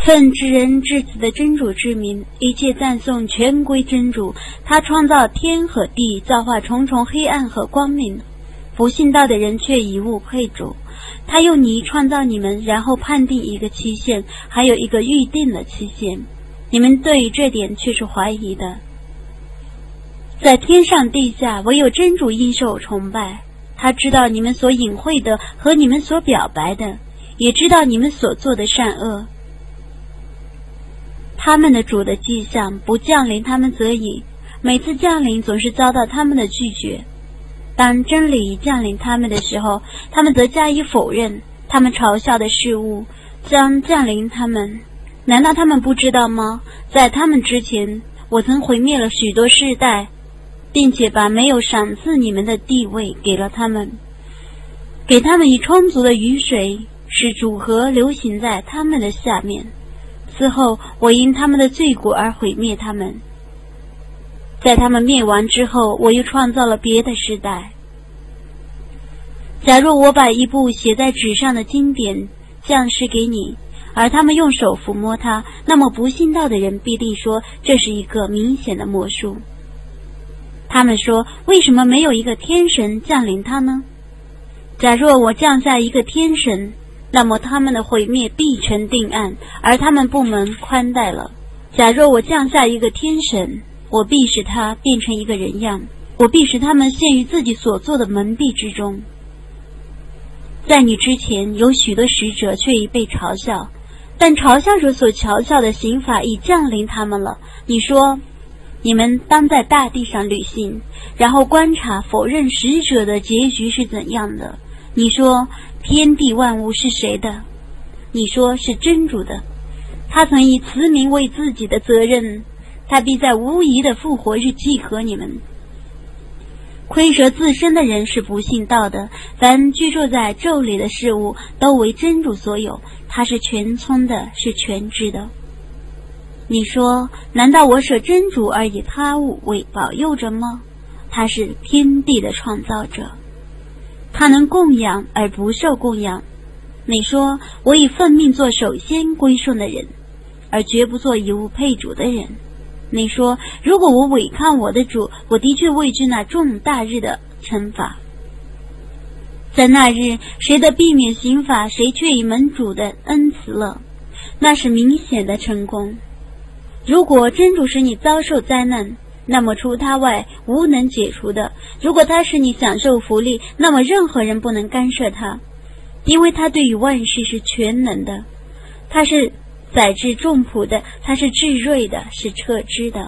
奉至仁至慈的真主之名，一切赞颂全归真主。他创造天和地，造化重重黑暗和光明。不信道的人却以物配主。他用泥创造你们，然后判定一个期限，还有一个预定的期限。你们对于这点却是怀疑的。在天上地下，唯有真主应受崇拜。他知道你们所隐晦的和你们所表白的，也知道你们所做的善恶。他们的主的迹象不降临他们则已，每次降临总是遭到他们的拒绝。当真理降临他们的时候，他们则加以否认。他们嘲笑的事物将降临他们，难道他们不知道吗？在他们之前，我曾毁灭了许多世代，并且把没有赏赐你们的地位给了他们，给他们以充足的雨水，使主河流行在他们的下面。此后，我因他们的罪过而毁灭他们。在他们灭亡之后，我又创造了别的时代。假若我把一部写在纸上的经典降示给你，而他们用手抚摸它，那么不信道的人必定说这是一个明显的魔术。他们说，为什么没有一个天神降临他呢？假若我降下一个天神，那么他们的毁灭必成定案，而他们不蒙宽待了。假若我降下一个天神，我必使他变成一个人样，我必使他们陷于自己所做的蒙蔽之中。在你之前有许多使者却已被嘲笑，但嘲笑者所嘲笑的刑罚已降临他们了。你说，你们当在大地上旅行，然后观察否认使者的结局是怎样的。你说，天地万物是谁的？你说是真主的。他曾以慈名为自己的责任，他必在无疑的复活日集合你们。亏折自身的人是不信道的，凡居住在咒里的事物都为真主所有，他是全聪的，是全知的。你说，难道我舍真主而以他物为保佑者吗？他是天地的创造者，他能供养而不受供养。你说，我以奉命做首先归顺的人，而绝不做以物配主的人。你说，如果我违抗我的主，我的确畏惧那重大日的惩罚。在那日，谁的避免刑罚，谁却以蒙主的恩慈了，那是明显的成功。如果真主使你遭受灾难，那么除他外无能解除的；如果他使你享受福利，那么任何人不能干涉他，因为他对于万事是全能的，他是载至众普的，他是至睿的，是彻知的。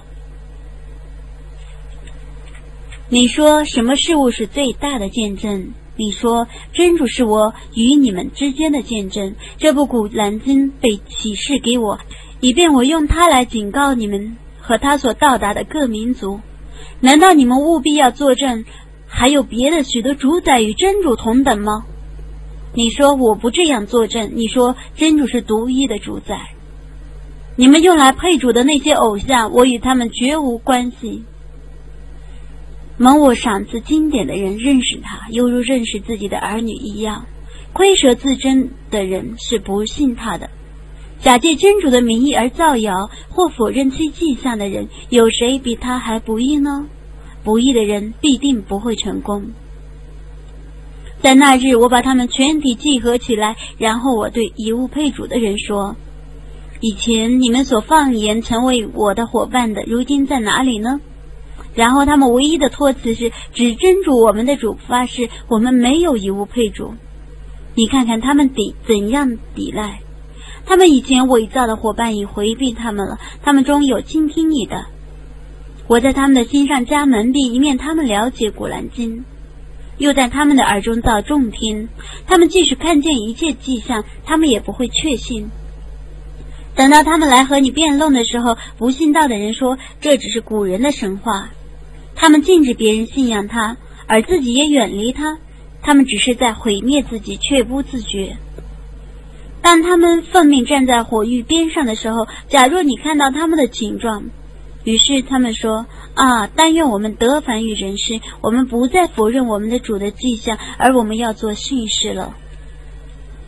你说，什么事物是最大的见证？你说，真主是我与你们之间的见证。这部古兰经被启示给我，以便我用它来警告你们和他所到达的各民族。难道你们务必要作证，还有别的许多主宰与真主同等吗？你说，我不这样作证。你说，真主是独一的主宰。你们用来配主的那些偶像，我与他们绝无关系。蒙我赏赐经典的人认识他，犹如认识自己的儿女一样。亏折自珍的人是不信他的。假借真主的名义而造谣或否认其迹象的人，有谁比他还不义呢？不义的人必定不会成功。在那日，我把他们全体集合起来，然后我对以物配主的人说，以前你们所放言成为我的伙伴的，如今在哪里呢？然后他们唯一的托辞是指真主我们的主发誓，我们没有以物配主。你看看他们怎样抵赖。他们以前伪造的伙伴已回避他们了，他们中有倾听你的。我在他们的心上加蒙蔽，以免他们了解古兰经，又在他们的耳中造重听。他们即使看见一切迹象，他们也不会确信。等到他们来和你辩论的时候，不信道的人说这只是古人的神话，他们禁止别人信仰他，而自己也远离他，他们只是在毁灭自己，却不自觉。当他们奉命站在火域边上的时候，假若你看到他们的景状，于是他们说，但愿我们得返于人世，我们不再否认我们的主的迹象，而我们要做训示了。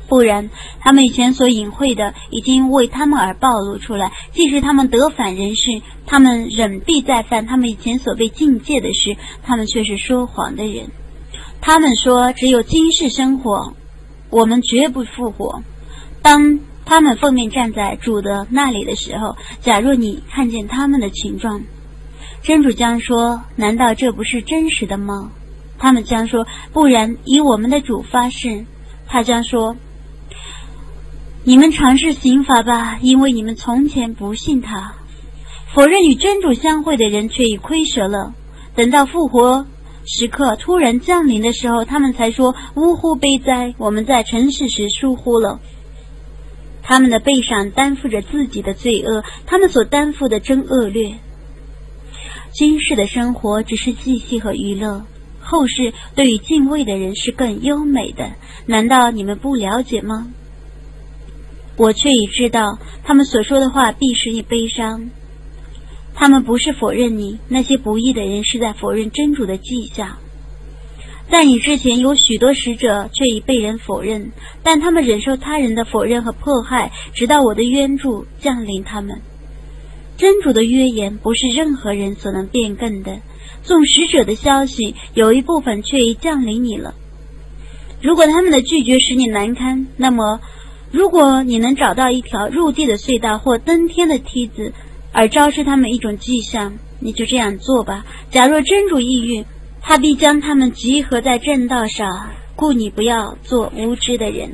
不然他们以前所隐晦的已经为他们而暴露出来，即使他们得反人事，他们仍必再犯他们以前所被禁戒的事，他们却是说谎的人。他们说只有今世生活，我们绝不复活。当他们奉面站在主的那里的时候，假若你看见他们的情状，真主将说，难道这不是真实的吗？他们将说，不然，以我们的主发誓。他将说，你们尝试刑罚吧，因为你们从前不信他。否认与真主相会的人却已亏折了。等到复活时刻突然降临的时候，他们才说，呜呼悲哉，我们在尘世时疏忽了。他们的背上担负着自己的罪恶，他们所担负的真恶劣。今世的生活只是嬉戏和娱乐，后世对于敬畏的人是更优美的，难道你们不了解吗？我却已知道，他们所说的话必使你悲伤。他们不是否认你，那些不义的人是在否认真主的迹象。在你之前有许多使者却已被人否认，但他们忍受他人的否认和迫害，直到我的援助降临他们。真主的约言不是任何人所能变更的，纵使者的消息有一部分却已降临你了。如果他们的拒绝使你难堪，那么如果你能找到一条入地的隧道或登天的梯子，而昭示他们一种迹象，你就这样做吧。假若真主意欲，他必将他们集合在正道上，故你不要做无知的人。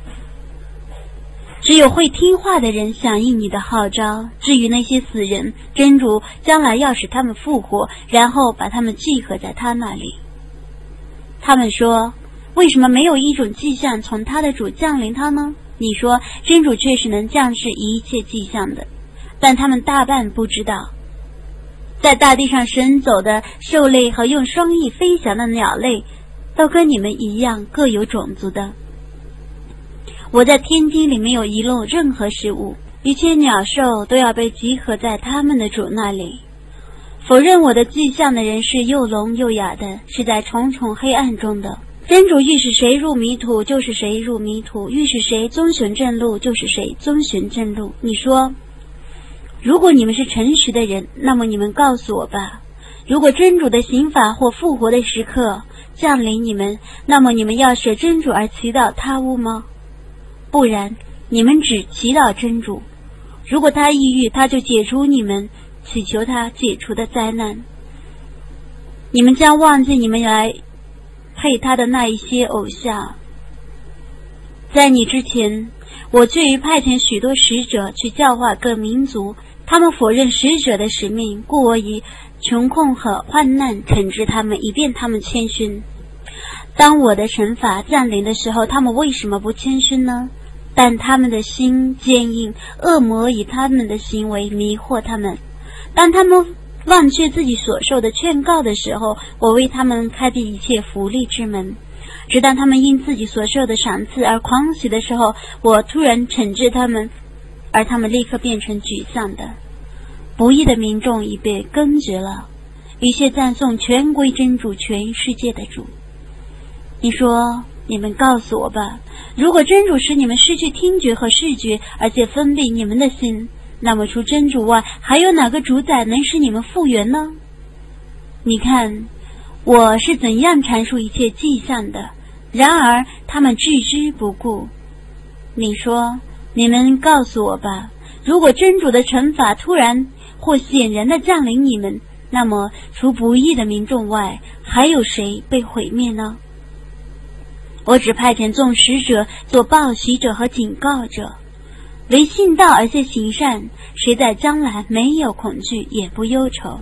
只有会听话的人响应你的号召，至于那些死人，真主将来要使他们复活，然后把他们集合在他那里。他们说，为什么没有一种迹象从他的主降临他呢？你说，真主确实能降示一切迹象的，但他们大半不知道。在大地上行走的兽类和用双翼飞翔的鸟类，都跟你们一样各有种族的。我在天经里没有遗漏任何事物，一切鸟兽都要被集合在他们的主那里。否认我的迹象的人是又聋又哑的，是在重重黑暗中的。真主欲使谁入迷途，就是谁入迷途；欲使谁遵循正路，就是谁遵循正路。你说，如果你们是诚实的人，那么你们告诉我吧，如果真主的刑罚或复活的时刻降临你们，那么你们要舍真主而祈祷他屋吗？不然，你们只祈祷真主，如果他抑郁，他就解除你们祈求他解除的灾难。你们将忘记你们来配他的那一些偶像。在你之前，我却于派遣许多使者去教化各民族，他们否认使者的使命，故我以穷困和患难惩治他们，以便他们谦逊。当我的惩罚降临的时候，他们为什么不谦逊呢？但他们的心坚硬，恶魔以他们的行为迷惑他们。当他们忘却自己所受的劝告的时候，我为他们开辟一切福利之门。直到他们因自己所受的赏赐而狂喜的时候，我突然惩治他们，而他们立刻变成沮丧的。不义的民众已被根绝了，一切赞颂全归真主，全世界的主。你说，你们告诉我吧，如果真主使你们失去听觉和视觉，而且封闭你们的心，那么除真主外，还有哪个主宰能使你们复原呢？你看，我是怎样阐述一切迹象的，然而他们置之不顾。你说，你们告诉我吧，如果真主的惩罚突然或显然的降临你们，那么除不义的民众外，还有谁被毁灭呢？我只派遣众使者做报喜者和警告者，唯信道而且行善，谁在将来没有恐惧也不忧愁。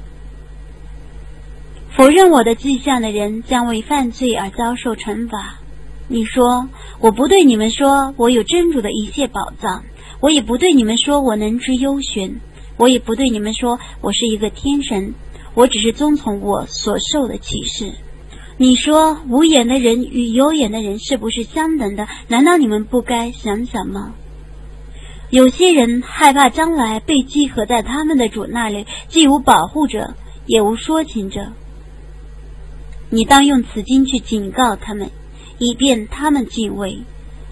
否认我的迹象的人将为犯罪而遭受惩罚。你说，我不对你们说我有真主的一切宝藏，我也不对你们说我能知幽玄，我也不对你们说我是一个天神，我只是遵从我所受的启示。你说，无眼的人与有眼的人是不是相等的？难道你们不该想想吗？有些人害怕将来被集合在他们的主那里，既无保护者，也无说情者。你当用此经去警告他们，以便他们敬畏。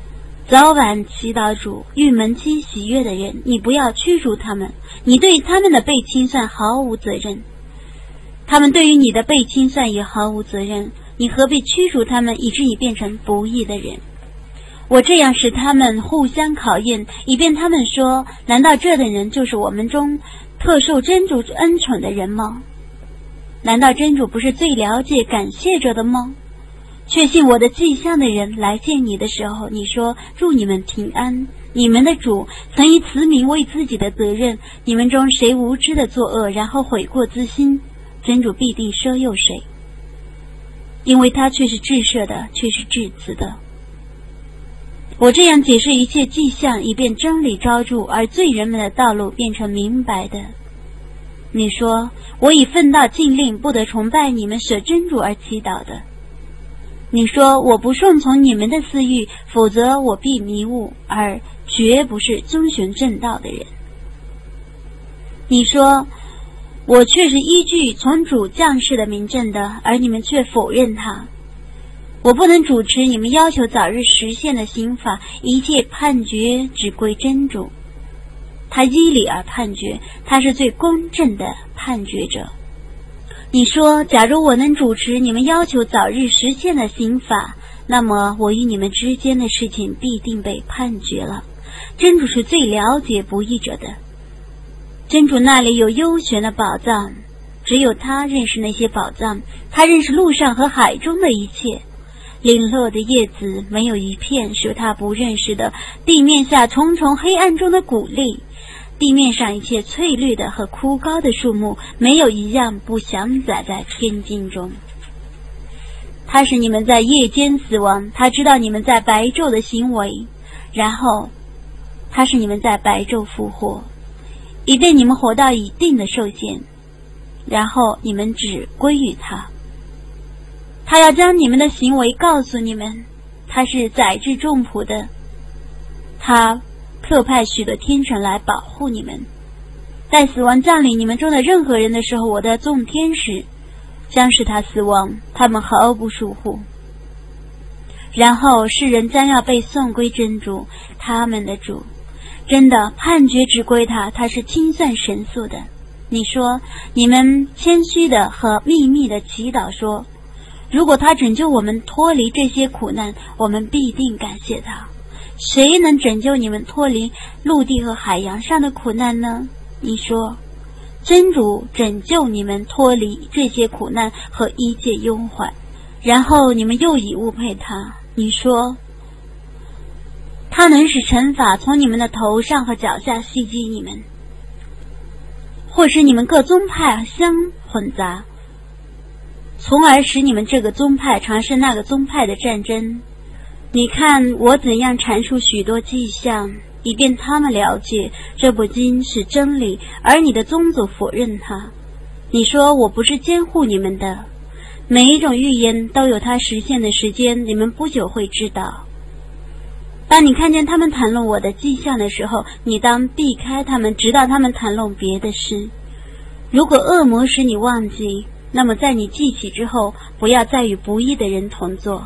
早晚祈祷主玉门期喜悦的人，你不要驱逐他们，你对他们的被清算毫无责任，他们对于你的被清算也毫无责任，你何必驱逐他们，以致你变成不义的人？我这样使他们互相考验，以便他们说，难道这等人就是我们中特受真主恩宠的人吗？难道真主不是最了解感谢着的吗？确信我的迹象的人来见你的时候，你说祝你们平安，你们的主曾以此名为自己的责任，你们中谁无知的作恶，然后悔过自新，真主必定赦宥谁，因为他却是至赦的，却是至慈的。我这样解释一切迹象，以便真理昭著，而罪人们的道路变成明白的。你说我已奋到禁令，不得崇拜你们舍真主而祈祷的。你说我不顺从你们的私欲，否则我必迷误，而绝不是遵循正道的人。你说我却是依据从主降世的明证的，而你们却否认他。我不能主持你们要求早日实现的刑法，一切判决只归真主，他依理而判决，他是最公正的判决者。你说假如我能主持你们要求早日实现的刑法，那么我与你们之间的事情必定被判决了。真主是最了解不义者的，真主那里有幽玄的宝藏，只有他认识那些宝藏，他认识陆上和海中的一切。零落的叶子没有一片是他不认识的，地面下重重黑暗中的谷粒，地面上一切翠绿的和枯高的树木，没有一样不详载在天经中。他使你们在夜间死亡，他知道你们在白昼的行为，然后他使你们在白昼复活，以便你们活到一定的寿限，然后你们只归于他。他要将你们的行为告诉你们，他是载至众仆的，他特派许多天神来保护你们。在死亡降临你们中的任何人的时候，我的众天使将使他死亡，他们毫不疏忽。然后世人将要被送归真主，他们的主。真的判决只归他，他是清算神速的。你说你们谦虚的和秘密的祈祷说，如果他拯救我们脱离这些苦难，我们必定感谢他。谁能拯救你们脱离陆地和海洋上的苦难呢？你说真主拯救你们脱离这些苦难和一切忧患，然后你们又以物配他。你说他能使惩罚从你们的头上和脚下袭击你们，或使你们各宗派相混杂，从而使你们这个宗派尝试那个宗派的战争。你看我怎样阐述许多迹象，以便他们了解这部经是真理，而你的宗族否认它。你说我不是监护你们的，每一种预言都有它实现的时间，你们不久会知道。当你看见他们谈论我的迹象的时候，你当避开他们，直到他们谈论别的事。如果恶魔使你忘记，那么在你记起之后，不要再与不义的人同坐。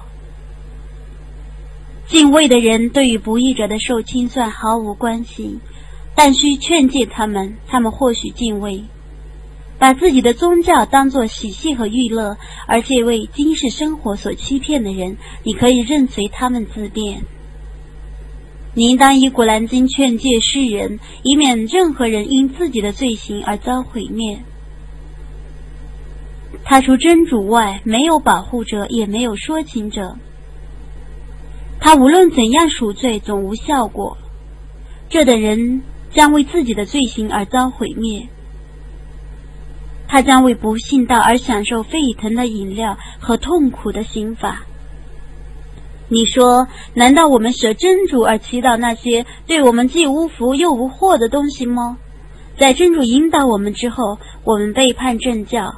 敬畏的人对于不义者的受清算毫无关系，但需劝诫他们，他们或许敬畏。把自己的宗教当作喜戏和娱乐，而且为今世生活所欺骗的人，你可以任随他们自便。你应当以古兰经劝诫世人，以免任何人因自己的罪行而遭毁灭。他除真主外，没有保护者，也没有说情者。他无论怎样赎罪，总无效果。这等人将为自己的罪行而遭毁灭。他将为不信道而享受沸腾的饮料和痛苦的刑罚。你说，难道我们舍真主而祈祷那些对我们既无福又无祸的东西吗？在真主引导我们之后，我们背叛正教，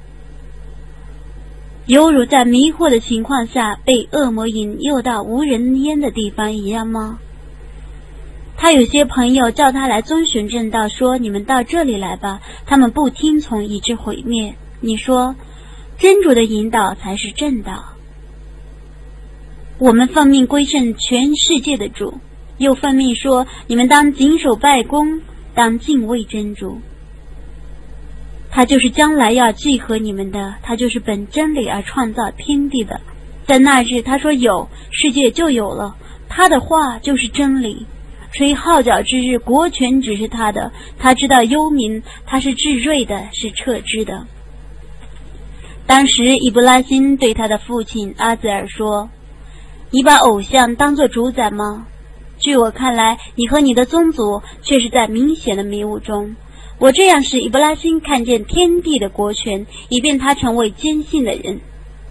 犹如在迷惑的情况下被恶魔引诱到无人烟的地方一样吗？他有些朋友叫他来遵循正道，说你们到这里来吧，他们不听从，以致毁灭。你说真主的引导才是正道。 我们奉命归顺全世界的主，又奉命说你们当谨守拜功，当敬畏真主。他就是将来要聚合你们的，他就是本真理而创造天地的。在那日他说有，世界就有了，他的话就是真理。吹号角之日，国权只是他的，他知道幽冥，他是至睿的，是撤之的。当时伊布拉辛对他的父亲阿兹尔说，你把偶像当作主宰吗？据我看来，你和你的宗族却是在明显的迷雾中。我这样使伊布拉辛看见天地的国权，以便他成为坚信的人。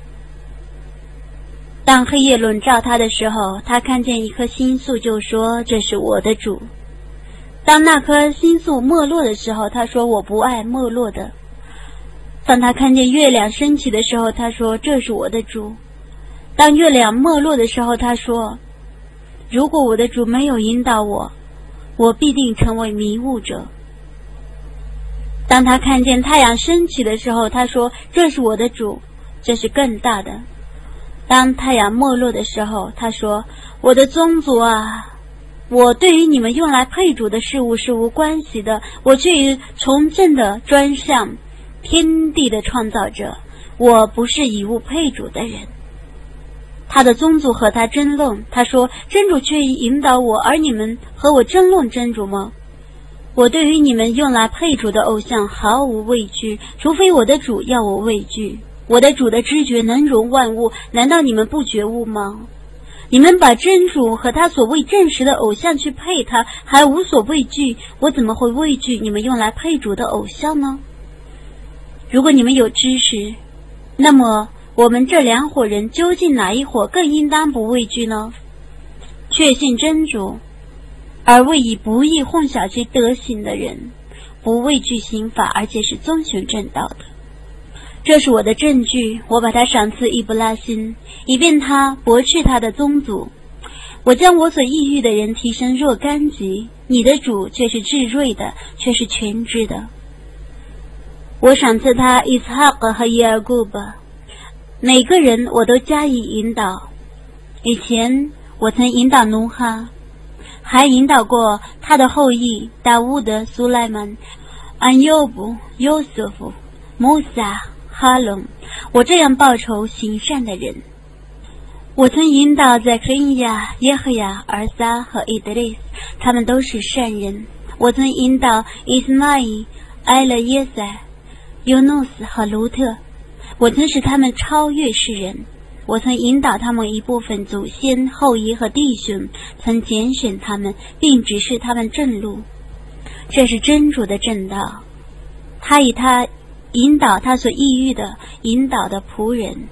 当黑夜笼罩他的时候，他看见一颗星宿，就说这是我的主。当那颗星宿没落的时候，他说我不爱没落的。当他看见月亮升起的时候，他说这是我的主。当月亮没落的时候，他说如果我的主没有引导我，我必定成为迷雾者。当他看见太阳升起的时候，他说这是我的主，这是更大的。当太阳没落的时候，他说我的宗族啊，我对于你们用来配主的事物是无关系的，我却从正的专向天地的创造者，我不是以物配主的人。他的宗族和他争论，他说真主却引导我，而你们和我争论真主吗？我对于你们用来配主的偶像毫无畏惧，除非我的主要我畏惧。我的主的知觉能容万物，难道你们不觉悟吗？你们把真主和他所谓证实的偶像去配他，还无所畏惧，我怎么会畏惧你们用来配主的偶像呢？如果你们有知识，那么我们这两伙人究竟哪一伙更应当不畏惧呢？确信真主，而未以不义混淆其德行的人，不畏惧刑法，而且是遵循正道的。这是我的证据，我把它赏赐伊布拉辛，以便他驳斥他的宗族。我将我所抑郁的人提升若干级，你的主却是至睿的，却是全知的。我赏赐他伊斯哈格和耶尔古巴，每个人我都加以引导。以前我曾引导努哈，还引导过他的后裔达乌德、苏莱曼、安尤布、尤瑟夫、穆萨、哈隆，我这样报仇行善的人。我曾引导在克因亚、耶和亚、尔撒和伊德利斯，他们都是善人。我曾引导伊斯玛仪、埃勒耶塞、尤努斯和卢特，我曾使他们超越世人。我曾引导他们一部分祖先、后裔和弟兄，曾拣选他们，并指示他们正路。这是真主的正道，他以他引导他所抑郁的引导的仆人。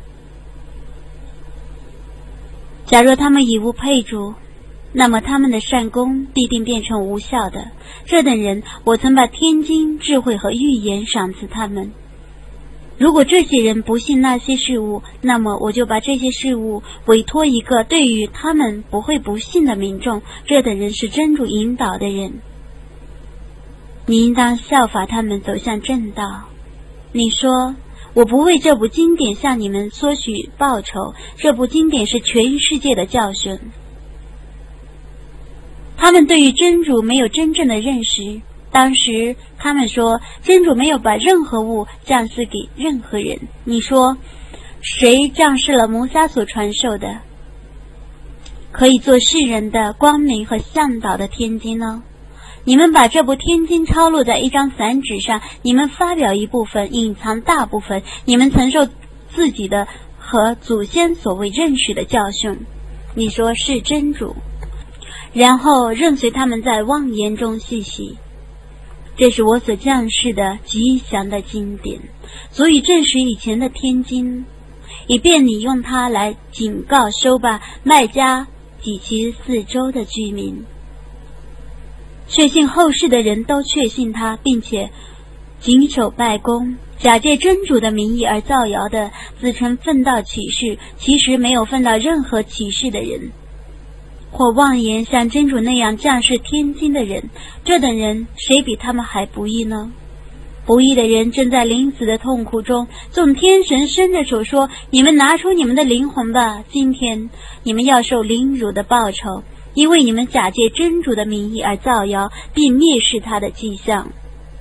假若他们以物配主，那么他们的善功必定变成无效的。这等人，我曾把天经、智慧和预言赏赐他们。如果这些人不信那些事物，那么我就把这些事物委托一个对于他们不会不信的民众。这等人是真主引导的人，你应当效法他们走向正道。你说我不为这部经典向你们索取报酬，这部经典是全世界的教训。他们对于真主没有真正的认识，当时他们说真主没有把任何物降示给任何人。你说谁降示了摩萨所传授的可以做世人的光明和向导的天经呢？你们把这部天经抄录在一张散纸上，你们发表一部分，隐藏大部分，你们承受自己的和祖先所谓认识的教训。你说是真主，然后任随他们在妄言中嬉戏。这是我所降示的吉祥的经典，足以证实以前的天经，以便你用它来警告收罢麦加及其四周的居民。确信后世的人都确信他，并且谨守拜功，假借真主的名义而造谣的，自称奉道启示，其实没有奉到任何启示的人，或妄言像真主那样降示天经的人，这等人谁比他们还不义呢？ 不义的人正在临死的痛苦中，众天神伸着手说：你们拿出你们的灵魂吧，今天你们要受凌辱的报酬，因为你们假借真主的名义而造谣，并蔑视他的迹象。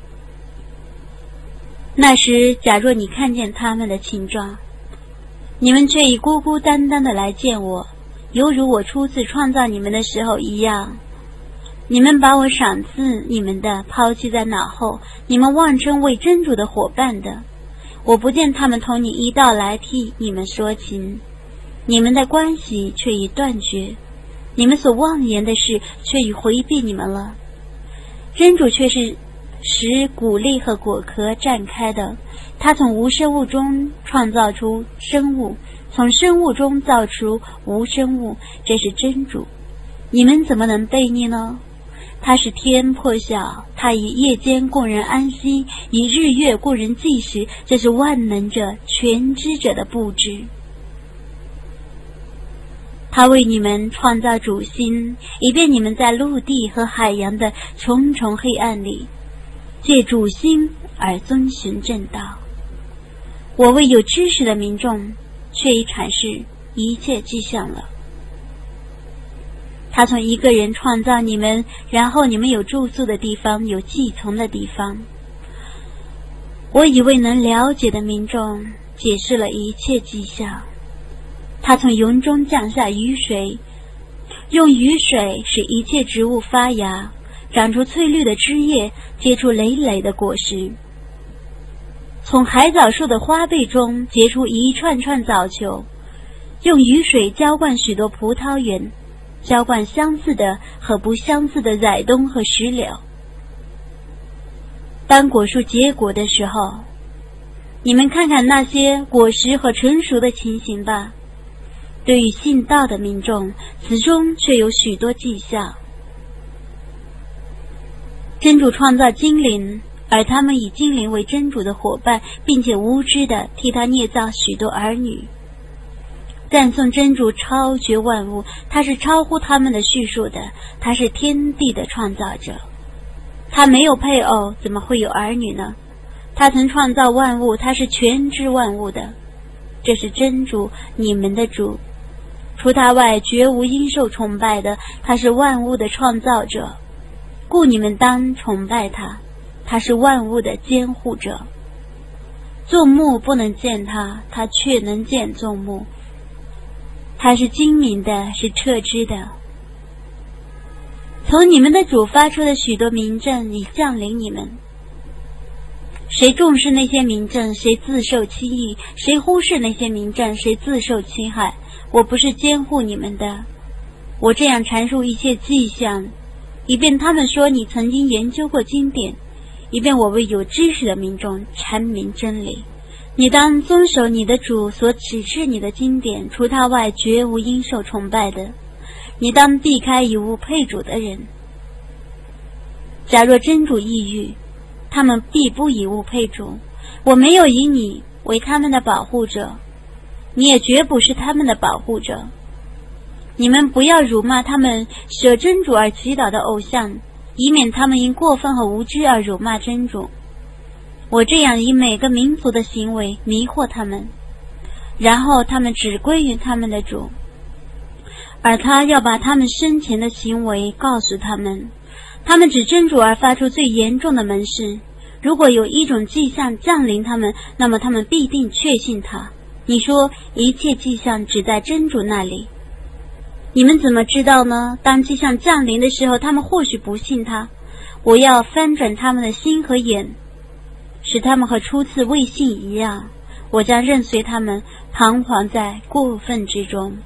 那时，假若你看见他们的情状，你们却以孤孤单单的来见我，犹如我初次创造你们的时候一样。你们把我赏赐你们的抛弃在脑后，你们妄称为真主的伙伴的，我不见他们同你一道来替你们说情，你们的关系却已断绝，你们所妄言的事却已回避你们了。真主却是使谷粒和果壳绽开的，他从无生物中创造出生物，从生物中造出无生物，这是真主。你们怎么能悖逆呢？他使天破晓，他以夜间供人安息，以日月供人计时，这是万能者全知者的布置。他为你们创造主心，以便你们在陆地和海洋的重重黑暗里借主心而遵循正道。我为有知识的民众却已阐释一切迹象了。他从一个人创造你们，然后你们有住宿的地方，有寄从的地方。我以为能了解的民众解释了一切迹象。他从云中降下雨水，用雨水使一切植物发芽，长出翠绿的枝叶，结出累累的果实。从海藻树的花贝中结出一串串藻球，用雨水浇灌许多葡萄园，浇灌相似的和不相似的崽冬和石榴。当果树结果的时候，你们看看那些果实和成熟的情形吧。对于信道的民众，此中却有许多迹象。真主创造精灵，而他们以精灵为真主的伙伴，并且无知地替他捏造许多儿女。赞颂真主超绝万物，他是超乎他们的叙述的，他是天地的创造者。他没有配偶，怎么会有儿女呢？他曾创造万物，他是全知万物的。这是真主，你们的主，除他外绝无应受崇拜的，他是万物的创造者，故你们当崇拜他，他是万物的监护者。众目不能见他，他却能见众目。他是精明的，是彻知的。从你们的主发出的许多明证已降临你们，谁重视那些明证，谁自受欺役；谁忽视那些明证，谁自受侵害。我不是监护你们的，我这样阐述一切迹象，以便他们说你曾经研究过经典，以便我为有知识的民众阐明真理。你当遵守你的主所指示你的经典，除他外绝无应受崇拜的。你当避开以物配主的人。假若真主抑郁，他们必不以物配主。我没有以你为他们的保护者，你也绝不是他们的保护者。你们不要辱骂他们舍真主而祈祷的偶像，以免他们因过分和无知而辱骂真主。我这样以每个民族的行为迷惑他们，然后他们只归于他们的主，而他要把他们生前的行为告诉他们。他们指真主而发出最严重的门事，如果有一种迹象降临他们，那么他们必定确信他。你说一切迹象只在真主那里，你们怎么知道呢？当迹象降临的时候，他们或许不信他。我要翻转他们的心和眼，使他们和初次未信一样，我将任随他们彷徨在过分之中。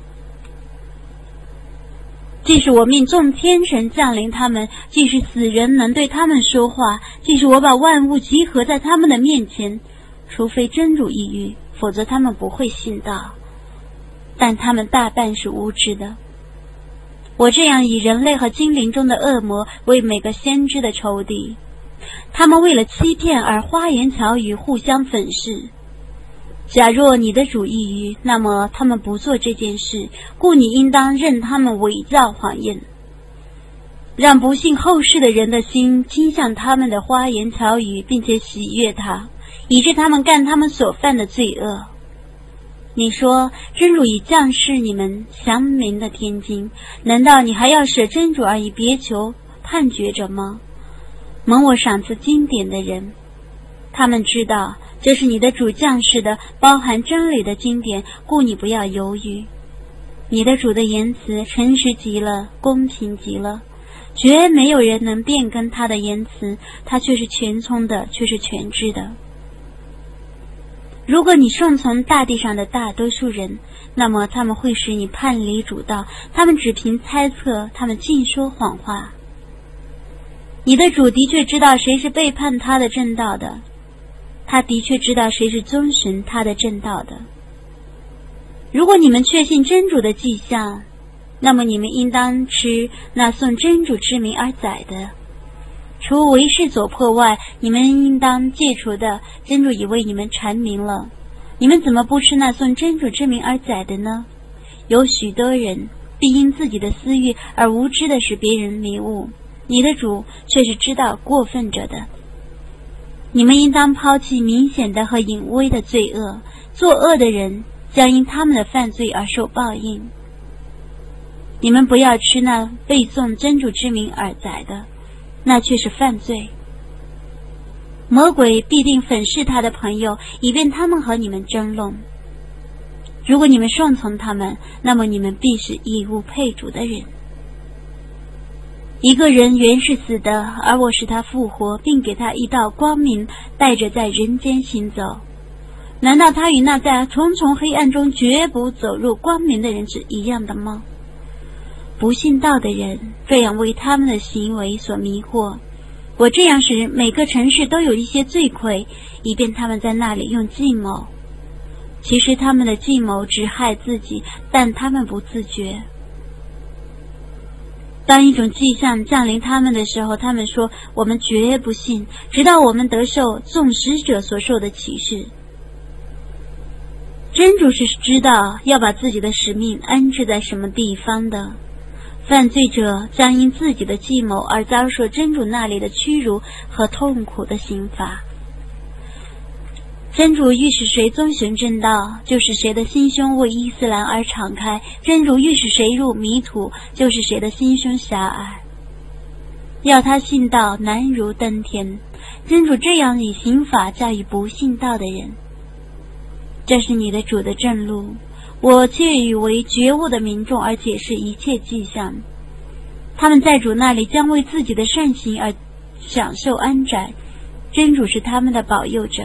即使我命众天神降临他们，即使死人能对他们说话，即使我把万物集合在他们的面前，除非真主抑郁，否则他们不会信道。但他们大半是无知的。我这样以人类和精灵中的恶魔为每个先知的仇敌，他们为了欺骗而花言巧语，互相粉饰。假若你的主抑郁，那么他们不做这件事，故你应当任他们伪造谎言。 让不信后世的人的心倾向他们的花言巧语，并且喜悦他，以致他们干他们所犯的罪恶。你说真主已降示你们详明的天经，难道你还要舍真主而以别求判决者吗？蒙我赏赐经典的人，他们知道这是你的主降示的包含真理的经典，故你不要犹豫。你的主的言辞诚实极了，公平极了，绝没有人能变更他的言辞，他却是全聪的，却是全知的。如果你顺从大地上的大多数人，那么他们会使你叛离主道，他们只凭猜测，他们尽说谎话。你的主的确知道谁是背叛他的正道的，他的确知道谁是遵循他的正道的。如果你们确信真主的迹象，那么你们应当吃那送真主之名而宰的，除为世所迫外，你们应当戒除的，真主已为你们阐明了。你们怎么不吃那送真主之名而宰的呢？有许多人必因自己的私欲而无知的使别人迷误，你的主却是知道过分者的。你们应当抛弃明显的和隐微的罪恶，作恶的人将因他们的犯罪而受报应。你们不要吃那背诵真主之名而宰的，那却是犯罪。魔鬼必定粉饰他的朋友，以便他们和你们争论。如果你们顺从他们，那么你们必是义务配主的人。一个人原是死的，而我使他复活，并给他一道光明，带着在人间行走。难道他与那在重重黑暗中绝不走入光明的人是一样的吗？不信道的人这样为他们的行为所迷惑，我这样使每个城市都有一些罪魁，以便他们在那里用计谋。其实他们的计谋只害自己，但他们不自觉。当一种迹象降临他们的时候，他们说我们绝不信，直到我们得受众使者所受的启示。真主是知道要把自己的使命安置在什么地方的，犯罪者将因自己的计谋而遭受真主那里的屈辱和痛苦的刑罚。真主欲使谁遵循正道，就使谁的心胸为伊斯兰而敞开；真主欲使谁入迷途，就使谁的心胸狭隘。要他信道难如登天，真主这样以刑法教育不信道的人。这是你的主的正路，我却以为觉悟的民众而解释一切迹象。他们在主那里将为自己的善行而享受安宅，真主是他们的保佑者。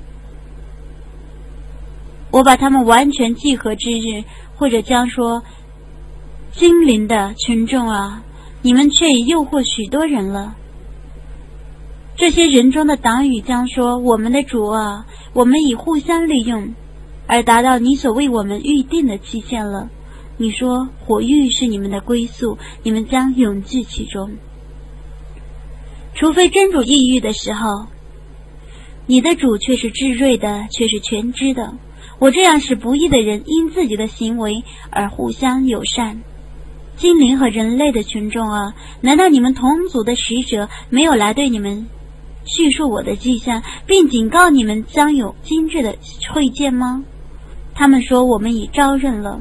我把他们完全集合之日，或者将说精灵的群众啊，你们却已诱惑许多人了。这些人中的党羽将说，我们的主啊，我们已互相利用，而达到你所为我们预定的期限了。你说火狱是你们的归宿，你们将永居其中，除非真主抑郁的时候。你的主却是至睿的，却是全知的。我这样使不义的人因自己的行为而互相友善。精灵和人类的群众啊，难道你们同族的使者没有来对你们叙述我的迹象，并警告你们将有今日的会见吗？他们说我们已招认了。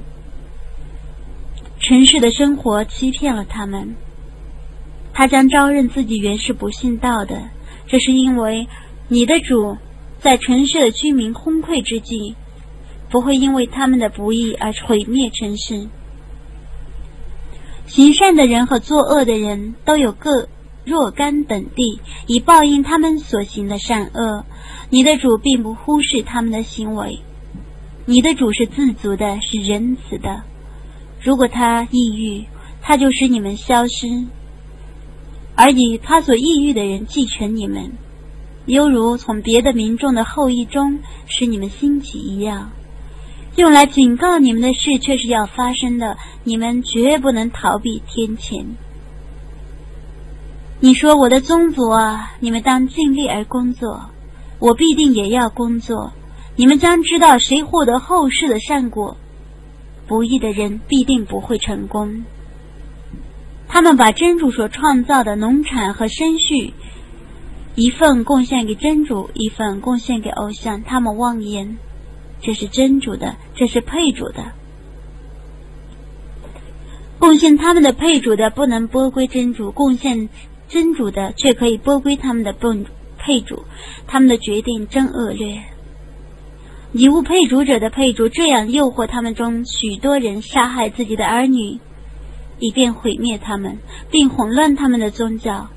尘世的生活欺骗了他们，他将招认自己原是不信道的，这是因为你的主在尘世的居民昏聩之际，不会因为他们的不义而毁灭尘世。行善的人和作恶的人都有各若干等地，以报应他们所行的善恶。你的主并不忽视他们的行为，你的主是自足的，是仁慈的。如果他抑郁，他就使你们消失，而以他所抑郁的人继承你们，犹如从别的民众的后裔中使你们兴起一样。用来警告你们的事却是要发生的，你们绝不能逃避天谴。你说我的宗族啊，你们当尽力而工作，我必定也要工作，你们将知道谁获得后世的善果，不义的人必定不会成功。 他们把真主所创造的农产和牲畜一份贡献给真主，一份贡献给偶像，他们妄言这是真主的，这是配主的。贡献他们的配主的不能拨归真主，贡献真主的却可以拨归他们的配主，他们的决定真恶劣。以物配主者的配主这样诱惑他们中许多人杀害自己的儿女，以便毁灭他们，并混乱他们的宗教。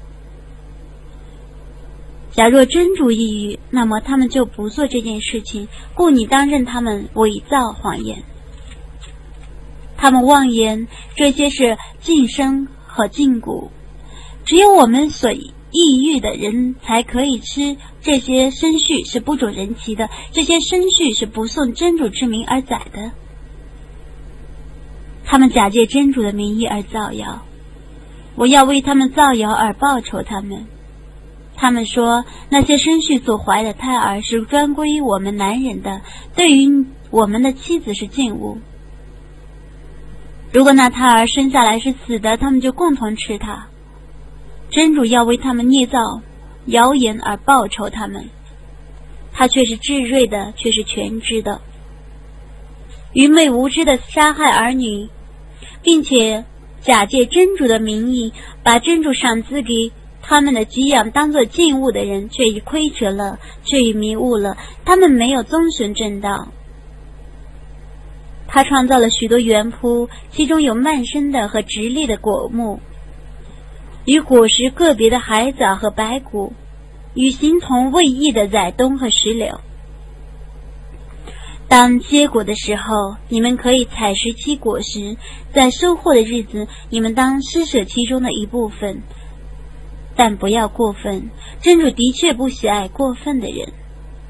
假若真主抑郁，那么他们就不做这件事情，故你当认他们伪造谎言。他们妄言这些是禁生和禁蛊，只有我们所抑郁的人才可以吃，这些牲畜是不准人骑的，这些牲畜是不送真主之名而宰的。他们假借真主的名义而造谣，我要为他们造谣而报酬他们。他们说那些牲畜所怀的胎儿是专归于我们男人的，对于我们的妻子是禁物。如果那胎儿生下来是死的，他们就共同吃它。真主要为他们捏造谣言而报酬他们，他却是智睿的，却是全知的。愚昧无知的杀害儿女，并且假借真主的名义把真主赏赐给他们的给养当作禁物的人，却已亏折了，却已迷误了，他们没有遵循正道。他创造了许多园圃，其中有蔓生的和直立的果木，与果实个别的海藻和白骨，与形同未异的仔冬和石榴。当结果的时候，你们可以采食其果实，在收获的日子，你们当施舍其中的一部分，但不要过分，真主的确不喜爱过分的人。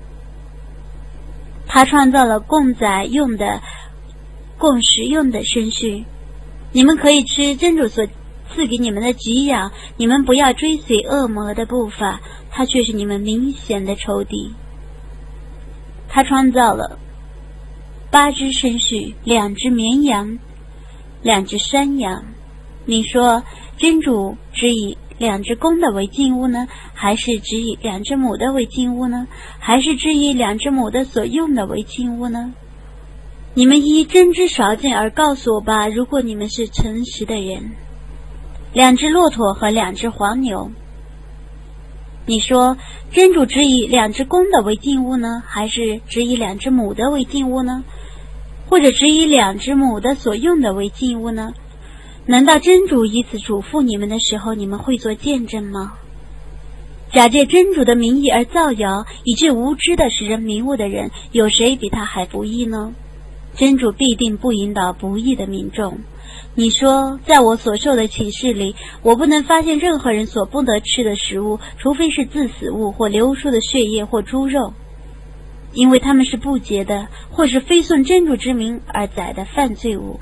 他创造了供宰用的、供食用的牲畜，你们可以吃真主所赐给你们的给养，你们不要追随恶魔的步伐，他却是你们明显的仇敌。他创造了8只牲畜，2只绵羊，2只山羊。你说真主只以2只公的为禁物呢，还是只以2只母的为禁物呢，还是只以2只母的所用的为禁物呢？你们依真知少见而告诉我吧，如果你们是诚实的人。2只骆驼和2只黄牛。你说真主只以2只公的为禁物呢，还是只以2只母的为禁物呢？或者只以2只母的所用的为禁物呢？难道真主以此嘱咐你们的时候，你们会做见证吗？假借真主的名义而造谣，以致无知的使人迷误的人，有谁比他还不义呢？真主必定不引导不义的民众。你说在我所受的启示里，我不能发现任何人所不得吃的食物，除非是自死物或流出的血液或猪肉，因为他们是不洁的，或是非顺真主之名而宰的犯罪物。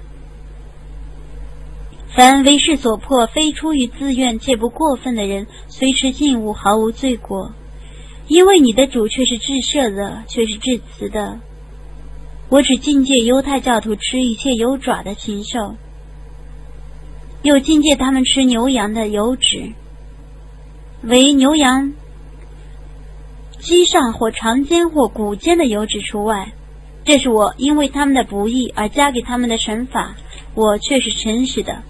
凡为事所迫，非出于自愿且不过分的人，虽吃禁物毫无罪过，因为你的主却是至赦的，却是至慈的。我只禁戒犹太教徒吃一切有爪的禽兽，又禁戒他们吃牛羊的油脂，为牛羊脊上或长肩或骨尖的油脂除外。这是我因为他们的不义而加给他们的惩罚，我却是诚实的。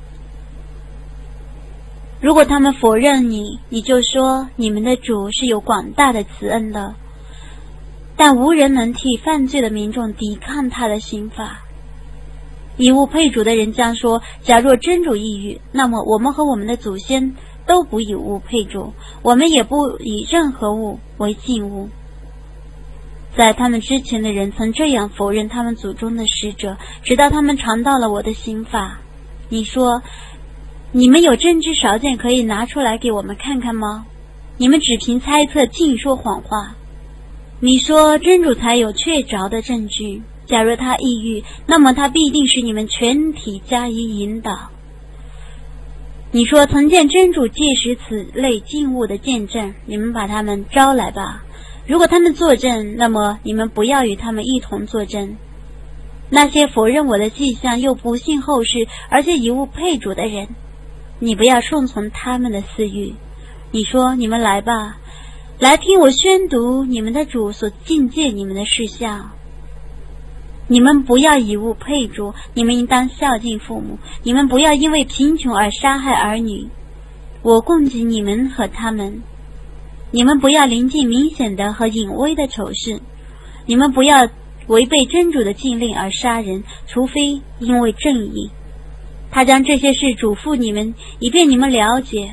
如果他们否认你，你就说你们的主是有广大的慈恩的，但无人能替犯罪的民众抵抗他的刑罚。以物配主的人将说，假若真主抑郁，那么我们和我们的祖先都不以物配主，我们也不以任何物为禁物。在他们之前的人曾这样否认他们祖宗的使者，直到他们尝到了我的刑罚。你说你们有真知少见可以拿出来给我们看看吗？你们只凭猜测尽说谎话。你说真主才有确凿的证据，假若他抑郁，那么他必定使你们全体加以引导。你说曾见真主借使此类禁物的见证，你们把他们招来吧。如果他们作证，那么你们不要与他们一同作证。那些否认我的迹象又不信后世，而且以物配主的人， 你不要顺从他们的私欲。你说，你们来吧，来听我宣读你们的主所禁戒你们的事项。你们不要以物配主，你们应当孝敬父母。你们不要因为贫穷而杀害儿女，我供给你们和他们。你们不要临近明显的和隐微的丑事。你们不要违背真主的禁令而杀人，除非因为正义。他将这些事嘱咐你们，以便你们了解。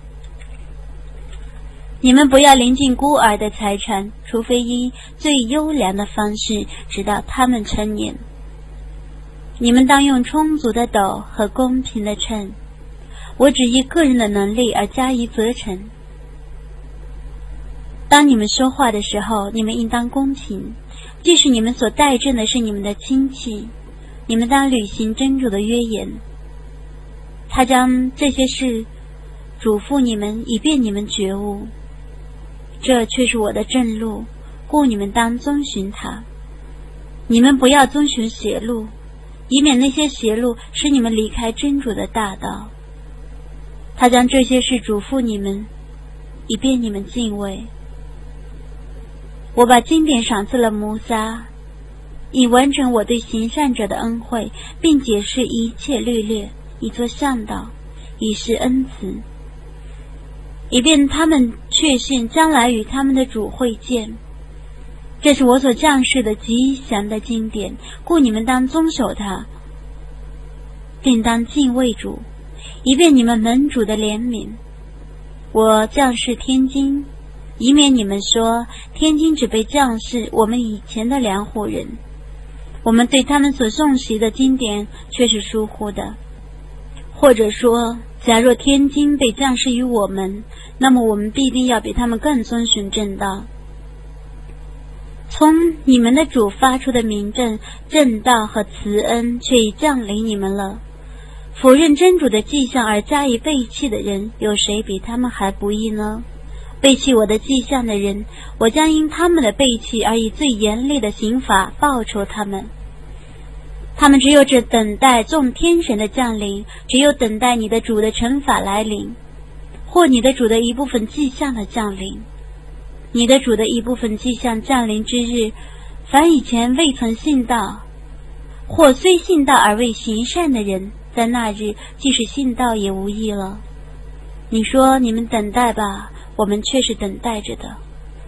你们不要临近孤儿的财产，除非以最优良的方式，直到他们成年。你们当用充足的斗和公平的秤，我只依个人的能力而加以责成。当你们说话的时候，你们应当公平，即使你们所带证的是你们的亲戚，你们当履行真主的约言。他将这些事嘱咐你们，以便你们觉悟。这却是我的正路，故你们当遵循它。你们不要遵循邪路，以免那些邪路使你们离开真主的大道。他将这些事嘱咐你们，以便你们敬畏。我把经典赏赐了摩萨，以完成我对行善者的恩惠，并解释一切律例，以作向导，以示恩慈，以便他们确信将来与他们的主会见。这是我所降示的吉祥的经典，故你们当遵守它，并当敬畏主，以便你们蒙主的怜悯。我降示天经，以免你们说天经只被降示我们以前的良伙人，我们对他们所诵习的经典却是疏忽的。或者说，假若天经被降示于我们，那么我们必定要比他们更遵循正道。从你们的主发出的明证、正道和慈恩却已降临你们了。否认真主的迹象而加以背弃的人，有谁比他们还不义呢？背弃我的迹象的人，我将因他们的背弃而以最严厉的刑罚报酬他们。他们只有只等待众天神的降临，只有等待你的主的惩罚来临，或你的主的一部分迹象的降临。你的主的一部分迹象降临之日，凡以前未曾信道，或虽信道而未行善的人，在那日即使信道也无益了。你说，你们等待吧，我们却是等待着的。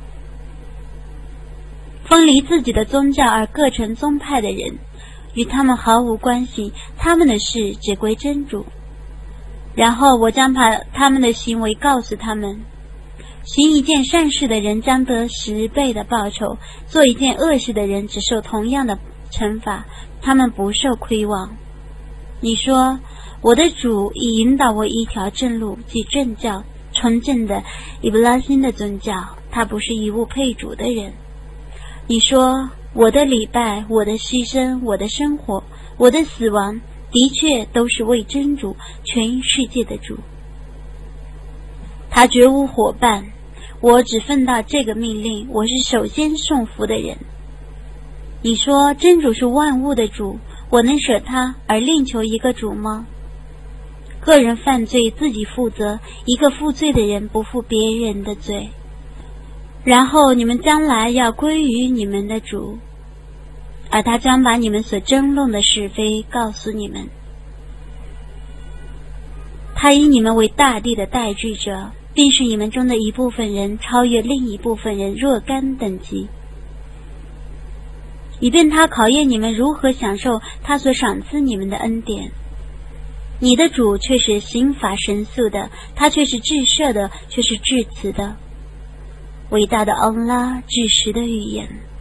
分离自己的宗教而各成宗派的人，与他们毫无关系，他们的事只归真主。然后我将把他们的行为告诉他们。行一件善事的人将得10倍的报酬，做一件恶事的人只受同样的惩罚，他们不受亏枉。你说，我的主已引导我一条正路，即正教，纯正的伊布拉辛的宗教，他不是以物配主的人。你说，我的礼拜，我的牺牲，我的生活，我的死亡，的确都是为真主，全世界的主。他绝无伙伴，我只奉到这个命令，我是首先送福的人。你说，真主是万物的主，我能舍他而另求一个主吗？个人犯罪自己负责，一个负罪的人不负别人的罪。然后你们将来要归于你们的主，而他将把你们所争论的是非告诉你们。他以你们为大地的代志者，并使你们中的一部分人超越另一部分人若干等级，以便他考验你们如何享受他所赏赐你们的恩典。你的主却是刑罚神速的，他却是至赦的，却是至慈的。伟大的安拉至实的预言。